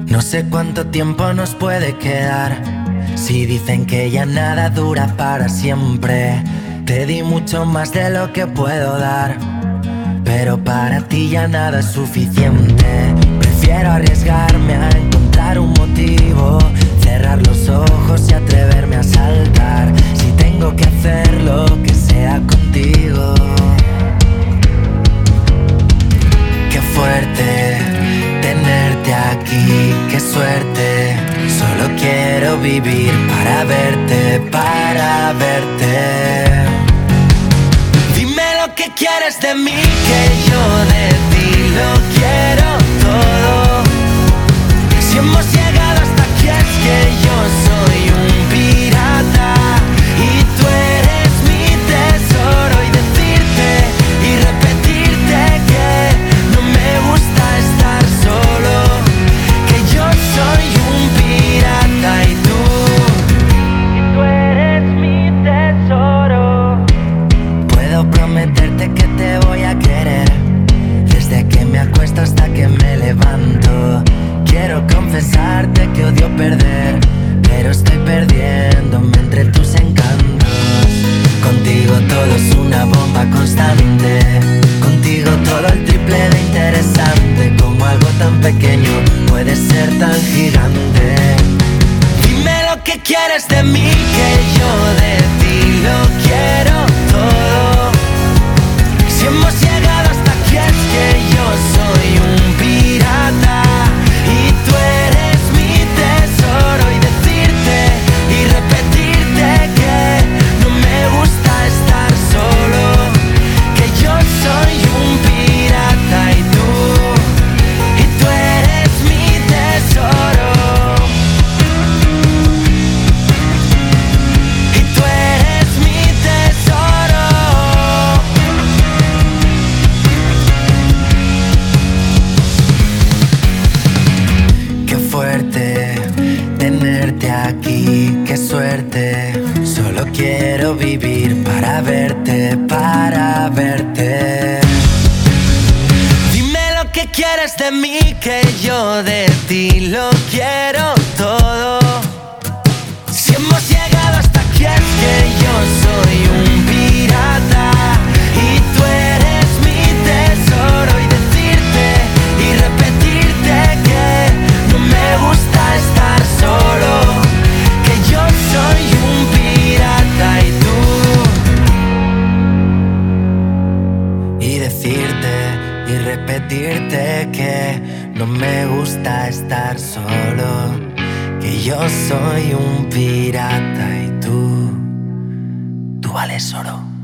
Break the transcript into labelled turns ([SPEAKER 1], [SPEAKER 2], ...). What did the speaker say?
[SPEAKER 1] No sé cuánto tiempo nos puede quedar. Si dicen que ya nada dura para siempre, te di mucho más de lo que puedo dar, pero para ti ya nada es suficiente. Prefiero arriesgarme a encontrar un motivo, cerrar los ojos y atreverme a saltar. Si tengo que hacerlo, que sea contigo. Qué fuerte tenerte aquí, qué suerte. Solo quiero vivir para verte, para verte. Dime lo que quieres de mí, que yo de ti lo quiero todo. Si hemos llegado hasta aquí es que yo soy un pirata y tú eres mi tesoro. Y decirte y repetirte que no me gusta estar solo, que yo soy un pirata y tú eres mi tesoro. Puedo prometerte que te voy a querer desde que me acuesto hasta que me levanto. Quiero confesarte que odio perder, pero estoy perdiéndome entre tus encantos. Contigo todo es una bomba constante, contigo todo el triple de interesante. Como algo tan pequeño puede ser tan gigante. Dime lo que quieres de mí, que yo de ti lo quiero todo. Si hemos llegado hasta aquí es que yo soy un pirata y tú eres mi tesoro. Y decirte y repetirte que no me gusta estar solo, que yo soy un pirata y tú eres mi tesoro. Y tú eres mi tesoro. Qué fuerte tenerte aquí, qué suerte. Solo quiero vivir para verte, para verte. Dime lo que quieres de mí, que yo de ti lo quiero todo. Si hemos llegado hasta aquí es que yo soy un pirata y tú eres mi tesoro. Y decirte y repetirte que no me gusta estar solo, que yo soy un pirata y tú. Y decirte y repetirte que no me gusta estar solo, que yo soy un pirata y tú vales oro.